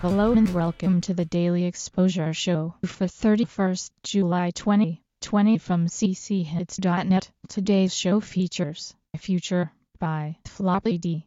Hello and welcome to the Daily Exposure Show for 31st July 2020 from cchits.net. Today's show features Future by Floppy D.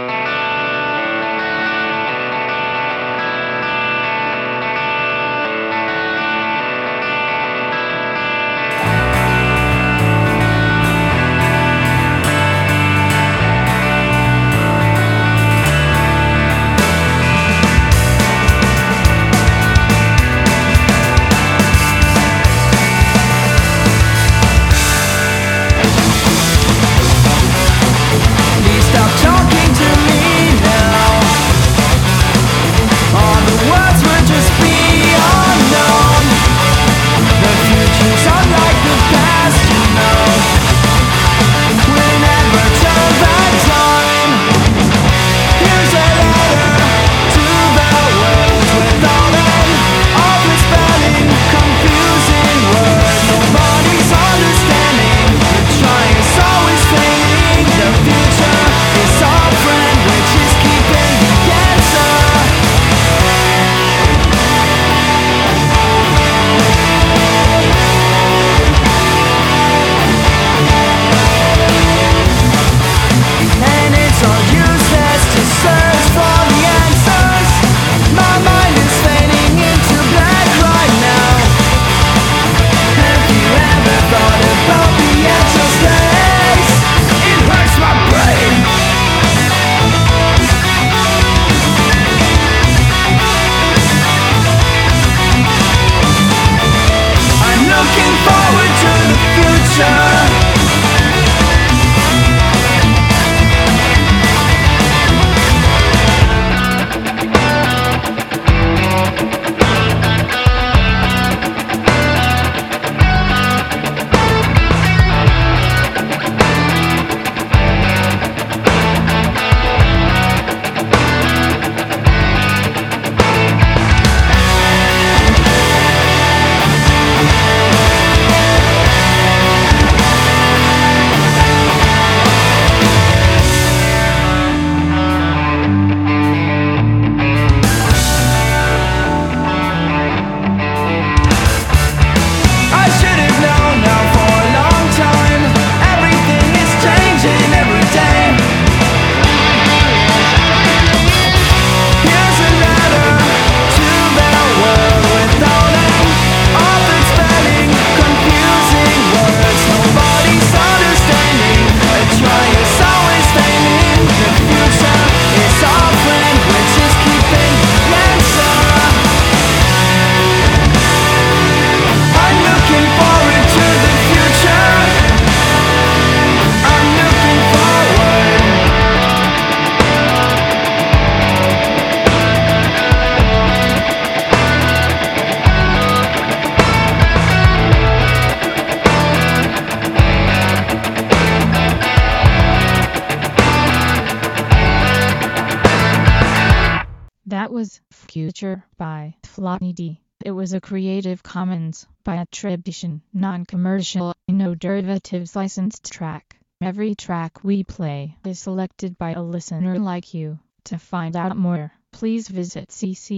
That was Future by Floppy D. It was a Creative Commons by attribution, non-commercial, no derivatives licensed track. Every track we play is selected by a listener like you. To find out more, please visit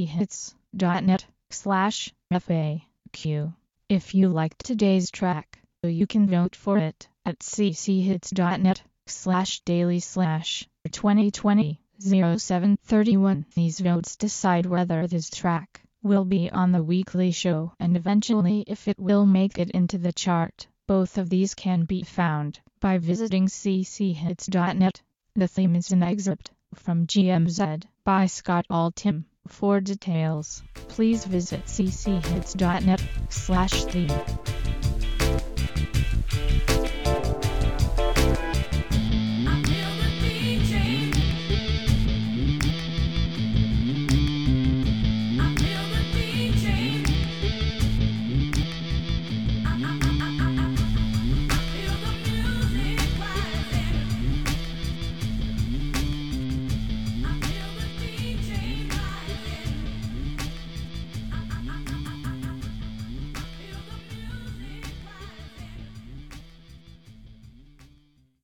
cchits.net/FAQ. If you liked today's track, you can vote for it at cchits.net/daily/2020. 0731. These votes decide whether this track will be on the weekly show and eventually if it will make it into the chart. Both of these can be found by visiting cchits.net. The theme is an excerpt from GMZ by Scott Altham. For details, please visit cchits.net/theme.